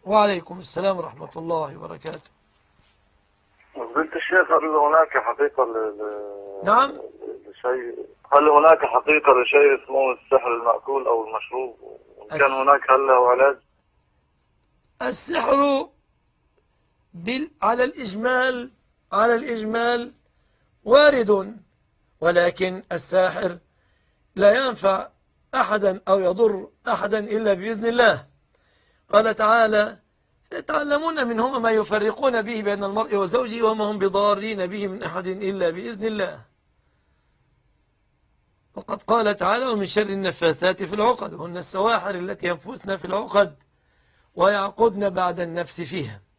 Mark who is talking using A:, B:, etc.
A: وعليكم السلام ورحمة الله وبركاته.
B: قلت الشيخ، هل هناك حقيقة
A: نعم.
B: لشيء، هل هناك حقيقة لشيء اسمه السحر المأكول أو المشروب؟ وإن كان هناك هل له علاج؟
A: السحر على الإجمال وارد، ولكن الساحر لا ينفع أحدا أو يضر أحدا إلا بإذن الله. قال تعالى: يتعلمون منهما ما يفرقون به بين المرء وزوجه وما هم بضارين به من أحد إلا بإذن الله. وقد قال تعالى: ومن شر النفاثات في العقد، هن السواحر التي ينفثن في العقد ويعقدن بعد النفس فيها.